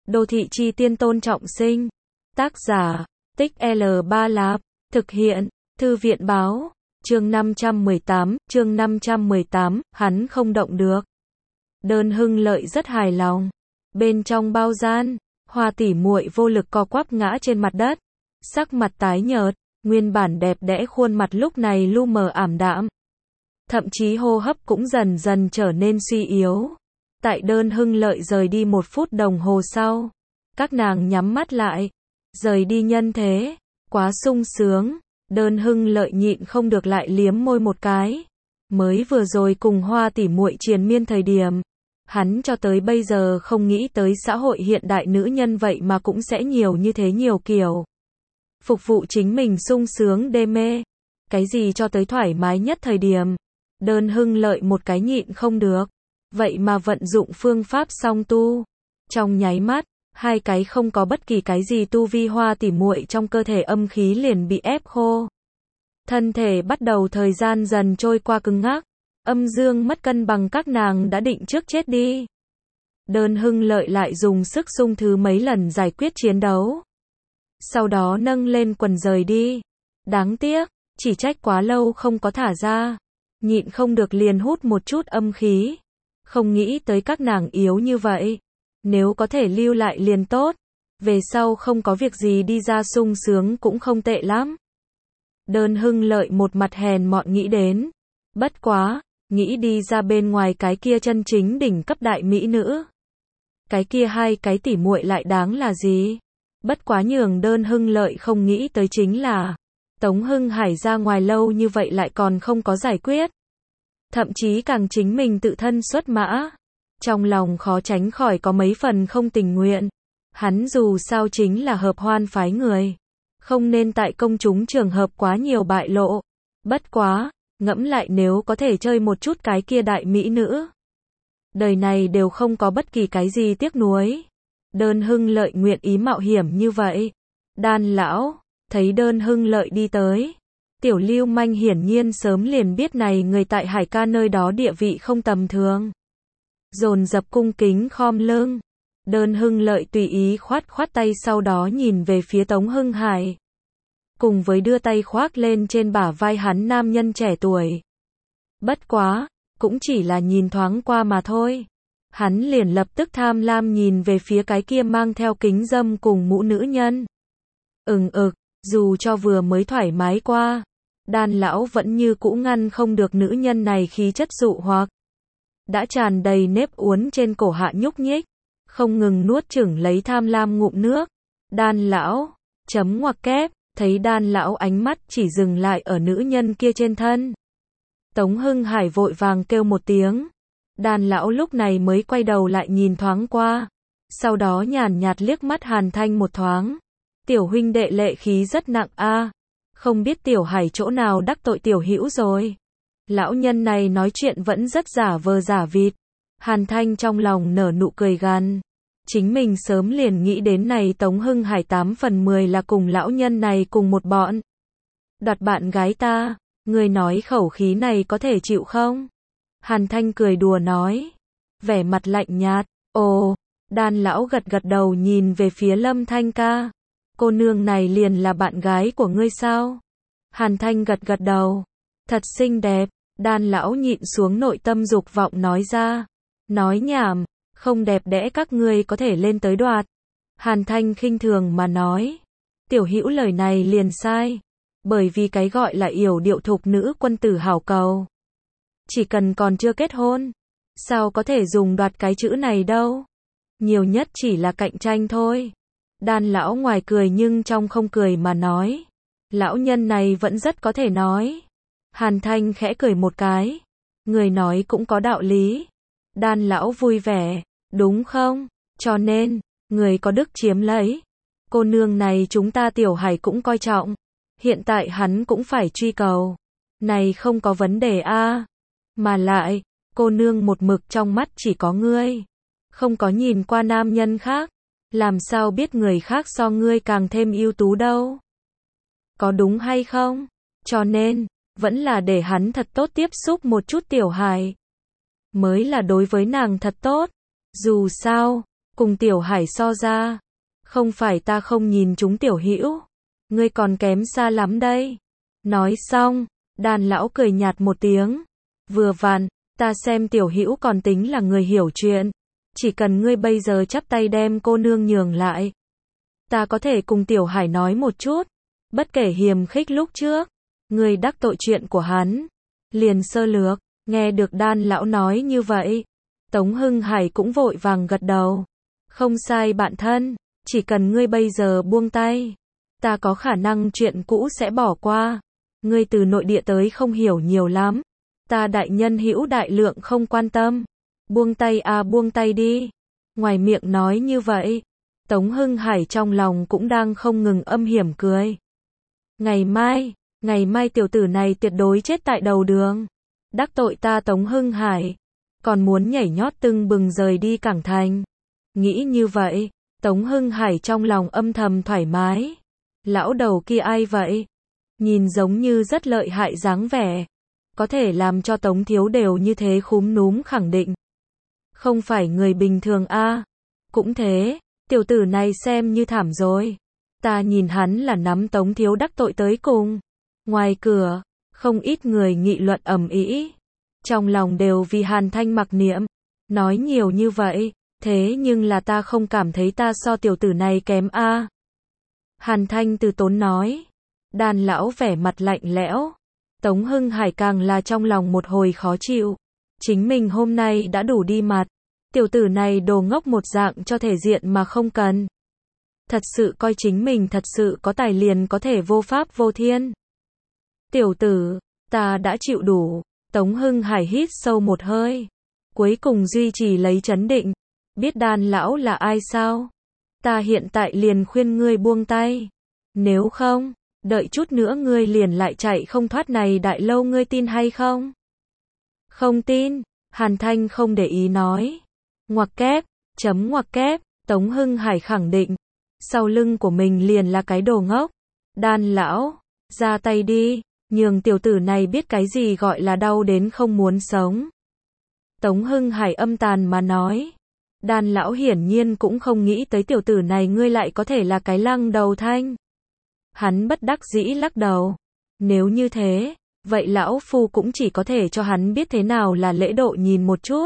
Đô thị chi tiên Tôn Trọng Sinh. Tác giả, Tích L3 Lạp. Thực hiện, Thư viện báo. Chương 518, hắn không động được. Đơn Hưng Lợi rất hài lòng. Bên trong bao gian, Hoa tỷ muội vô lực co quắp ngã trên mặt đất. Sắc mặt tái nhợt, nguyên bản đẹp đẽ khuôn mặt lúc này lu mờ ảm đạm. Thậm chí hô hấp cũng dần dần trở nên suy yếu. Tại Đơn Hưng Lợi rời đi 1 phút đồng hồ sau, các nàng nhắm mắt lại, rời đi nhân thế, quá sung sướng. Đơn Hưng Lợi nhịn không được lại liếm môi một cái. Mới vừa rồi cùng Hoa tỷ muội triền miên thời điểm, hắn cho tới bây giờ không nghĩ tới xã hội hiện đại nữ nhân vậy mà cũng sẽ nhiều như thế, nhiều kiểu. Phục vụ chính mình sung sướng đê mê. Cái gì cho tới thoải mái nhất thời điểm. Đơn Hưng Lợi một cái nhịn không được. Vậy mà vận dụng phương pháp song tu. Trong nháy mắt, 2 cái không có bất kỳ cái gì tu vi Hoa tỷ muội trong cơ thể âm khí liền bị ép khô. Thân thể bắt đầu thời gian dần trôi qua cứng ngắc. Âm dương mất cân bằng, các nàng đã định trước chết đi. Đơn Hưng Lợi lại dùng sức xung thứ mấy lần giải quyết chiến đấu. Sau đó nâng lên quần rời đi. Đáng tiếc, chỉ trách quá lâu không có thả ra. Nhịn không được liền hút một chút âm khí. Không nghĩ tới các nàng yếu như vậy. Nếu có thể lưu lại liền tốt. Về sau không có việc gì đi ra sung sướng cũng không tệ lắm. Đơn Hưng Lợi một mặt hèn mọn nghĩ đến. Bất quá, nghĩ đi ra bên ngoài cái kia chân chính đỉnh cấp đại mỹ nữ. Cái kia 2 cái tỷ muội lại đáng là gì? Bất quá nhường Đơn Hưng Lợi không nghĩ tới chính là Tống Hưng Hải ra ngoài lâu như vậy lại còn không có giải quyết. Thậm chí càng chính mình tự thân xuất mã. Trong lòng khó tránh khỏi có mấy phần không tình nguyện. Hắn dù sao chính là hợp hoan phái người. Không nên tại công chúng trường hợp quá nhiều bại lộ. Bất quá, ngẫm lại nếu có thể chơi một chút cái kia đại mỹ nữ. Đời này đều không có bất kỳ cái gì tiếc nuối. Đơn Hưng Lợi nguyện ý mạo hiểm như vậy. Đan lão, thấy Đơn Hưng Lợi đi tới. Tiểu lưu manh hiển nhiên sớm liền biết này người tại Hải ca nơi đó địa vị không tầm thường. Dồn dập cung kính khom lưng. Đơn Hưng Lợi tùy ý khoát khoát tay, sau đó nhìn về phía Tống Hưng Hải. Cùng với đưa tay khoác lên trên bả vai hắn nam nhân trẻ tuổi. Bất quá, cũng chỉ là nhìn thoáng qua mà thôi. Hắn liền lập tức tham lam nhìn về phía cái kia mang theo kính dâm cùng mũ nữ nhân. Dù cho vừa mới thoải mái qua, Đan lão vẫn như cũ ngăn không được nữ nhân này khí chất dụ hoặc. Đã tràn đầy nếp uốn trên cổ hạ nhúc nhích, không ngừng nuốt chửng lấy tham lam ngụm nước. Đan lão, chấm ngoặc kép, thấy Đan lão ánh mắt chỉ dừng lại ở nữ nhân kia trên thân. Tống Hưng Hải vội vàng kêu một tiếng. Đan lão lúc này mới quay đầu lại nhìn thoáng qua. Sau đó nhàn nhạt liếc mắt Hàn Thanh một thoáng. Tiểu huynh đệ lệ khí rất nặng a. Không biết Tiểu Hải chỗ nào đắc tội tiểu hữu rồi. Lão nhân này nói chuyện vẫn rất giả vờ giả vịt. Hàn Thanh trong lòng nở nụ cười gằn. Chính mình sớm liền nghĩ đến này Tống Hưng Hải 8 phần 10 là cùng lão nhân này cùng một bọn. Đoạt bạn gái ta, người nói khẩu khí này có thể chịu không? Hàn Thanh cười đùa nói. Vẻ mặt lạnh nhạt. Ồ, Đan lão gật gật đầu nhìn về phía Lâm Thanh ca. Cô nương này liền là bạn gái của ngươi sao? Hàn Thanh gật gật đầu. Thật xinh đẹp. Đan lão nhịn xuống nội tâm dục vọng nói ra. Nói nhảm, không đẹp đẽ các ngươi có thể lên tới đoạt. Hàn Thanh khinh thường mà nói. Tiểu hữu lời này liền sai. Bởi vì cái gọi là yểu điệu thục nữ quân tử hảo cầu. Chỉ cần còn chưa kết hôn. Sao có thể dùng đoạt cái chữ này đâu. Nhiều nhất chỉ là cạnh tranh thôi. Đan lão ngoài cười nhưng trong không cười mà nói. Lão nhân này vẫn rất có thể nói. Hàn Thanh khẽ cười một cái. Người nói cũng có đạo lý. Đan lão vui vẻ. Đúng không? Cho nên, người có đức chiếm lấy. Cô nương này chúng ta Tiểu Hải cũng coi trọng. Hiện tại hắn cũng phải truy cầu. Này không có vấn đề a. Mà lại, cô nương một mực trong mắt chỉ có ngươi. Không có nhìn qua nam nhân khác. Làm sao biết người khác so ngươi càng thêm ưu tú đâu. Có đúng hay không? Cho nên, vẫn là để hắn thật tốt tiếp xúc một chút Tiểu Hải. Mới là đối với nàng thật tốt. Dù sao, cùng Tiểu Hải so ra, không phải ta không nhìn chúng Tiểu Hữu, ngươi còn kém xa lắm đây. Nói xong, Đan lão cười nhạt một tiếng, vừa vặn, ta xem Tiểu Hữu còn tính là người hiểu chuyện, chỉ cần ngươi bây giờ chắp tay đem cô nương nhường lại, ta có thể cùng Tiểu Hải nói một chút, bất kể hiềm khích lúc trước, ngươi đắc tội chuyện của hắn, liền sơ lược. Nghe được Đan lão nói như vậy, Tống Hưng Hải cũng vội vàng gật đầu. Không sai bạn thân, chỉ cần ngươi bây giờ buông tay, ta có khả năng chuyện cũ sẽ bỏ qua. Ngươi từ nội địa tới không hiểu nhiều lắm, ta đại nhân hữu đại lượng không quan tâm. Buông tay à, buông tay đi. Ngoài miệng nói như vậy, Tống Hưng Hải trong lòng cũng đang không ngừng âm hiểm cười. Ngày mai tiểu tử này tuyệt đối chết tại đầu đường. Đắc tội ta Tống Hưng Hải, còn muốn nhảy nhót tưng bừng rời đi Cảng Thành. Nghĩ như vậy, Tống Hưng Hải trong lòng âm thầm thoải mái. Lão đầu kia ai vậy? Nhìn giống như rất lợi hại dáng vẻ. Có thể làm cho Tống thiếu đều như thế khúm núm khẳng định. Không phải người bình thường a. Cũng thế, tiểu tử này xem như thảm rồi. Ta nhìn hắn là nắm Tống thiếu đắc tội tới cùng. Ngoài cửa, không ít người nghị luận ầm ĩ, trong lòng đều vì Hàn Thanh mặc niệm. Nói nhiều như vậy, thế nhưng là ta không cảm thấy ta so tiểu tử này kém a. Hàn Thanh từ tốn nói. Đan lão vẻ mặt lạnh lẽo. Tống Hưng Hải càng là trong lòng một hồi khó chịu. Chính mình hôm nay đã đủ đi mặt. Tiểu tử này đồ ngốc một dạng cho thể diện mà không cần. Thật sự coi chính mình thật sự có tài liền có thể vô pháp vô thiên. Tiểu tử, ta đã chịu đủ. Tống Hưng Hải hít sâu một hơi. Cuối cùng duy trì lấy trấn định. Biết Đan lão là ai sao? Ta hiện tại liền khuyên ngươi buông tay. Nếu không, đợi chút nữa ngươi liền lại chạy không thoát này đại lâu, ngươi tin hay không? Không tin, Hàn Thanh không để ý nói. Ngoặc kép, ngoặc kép, Tống Hưng Hải khẳng định. Sau lưng của mình liền là cái đồ ngốc. Đan lão, ra tay đi, nhường tiểu tử này biết cái gì gọi là đau đến không muốn sống. Tống Hưng Hải âm tàn mà nói. Đan lão hiển nhiên cũng không nghĩ tới tiểu tử này ngươi lại có thể là cái lăng đầu thanh. Hắn bất đắc dĩ lắc đầu. Nếu như thế, vậy lão phu cũng chỉ có thể cho hắn biết thế nào là lễ độ nhìn một chút.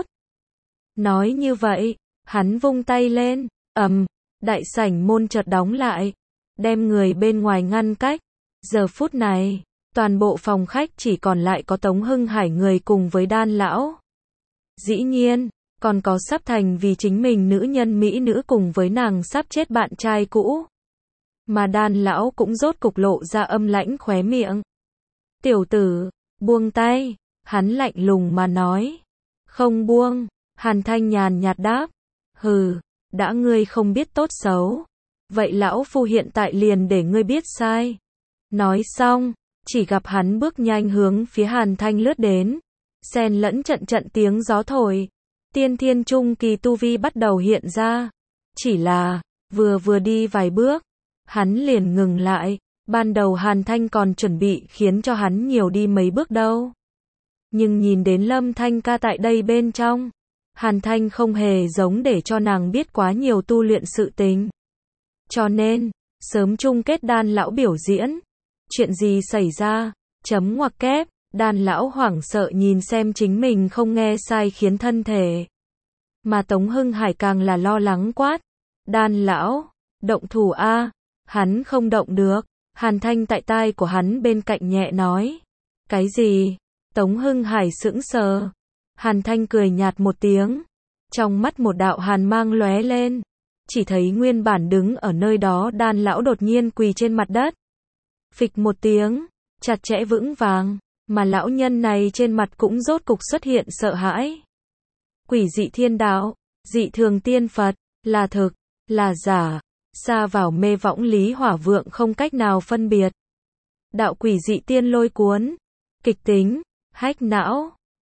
Nói như vậy, hắn vung tay lên, đại sảnh môn chợt đóng lại, đem người bên ngoài ngăn cách. Giờ phút này, toàn bộ phòng khách chỉ còn lại có Tống Hưng Hải người cùng với Đan lão. Dĩ nhiên, còn có sắp thành vì chính mình nữ nhân mỹ nữ cùng với nàng sắp chết bạn trai cũ. Mà Đan lão cũng rốt cục lộ ra âm lãnh khóe miệng. Tiểu tử, buông tay, hắn lạnh lùng mà nói. Không buông, Hàn Thanh nhàn nhạt đáp. Hừ, đã ngươi không biết tốt xấu. Vậy lão phu hiện tại liền để ngươi biết sai. Nói xong, chỉ gặp hắn bước nhanh hướng phía Hàn Thanh lướt đến. Xen lẫn trận trận tiếng gió thổi. Tiên thiên trung kỳ tu vi bắt đầu hiện ra. Chỉ là, vừa đi vài bước, hắn liền ngừng lại. Ban đầu Hàn Thanh còn chuẩn bị khiến cho hắn nhiều đi mấy bước đâu. Nhưng nhìn đến Lâm Thanh ca tại đây bên trong, Hàn Thanh không hề giống để cho nàng biết quá nhiều tu luyện sự tình. Cho nên, sớm chung kết Đan lão biểu diễn. Chuyện gì xảy ra? Ngoặc kép, Đan lão hoảng sợ nhìn xem chính mình không nghe sai khiến thân thể. Mà Tống Hưng Hải càng là lo lắng quát. Đan lão, động thủ a. Hắn không động được. Hàn Thanh tại tai của hắn bên cạnh nhẹ nói. Cái gì? Tống Hưng Hải sững sờ. Hàn Thanh cười nhạt một tiếng. Trong mắt một đạo hàn mang lóe lên. Chỉ thấy nguyên bản đứng ở nơi đó Đan lão đột nhiên quỳ trên mặt đất. Phịch một tiếng, chặt chẽ vững vàng. Mà lão nhân này trên mặt cũng rốt cục xuất hiện sợ hãi. Quỷ dị thiên đạo, dị thường tiên Phật, là thực, là giả, xa vào mê võng lý hỏa vượng không cách nào phân biệt. Đạo quỷ dị tiên lôi cuốn, kịch tính, hách não,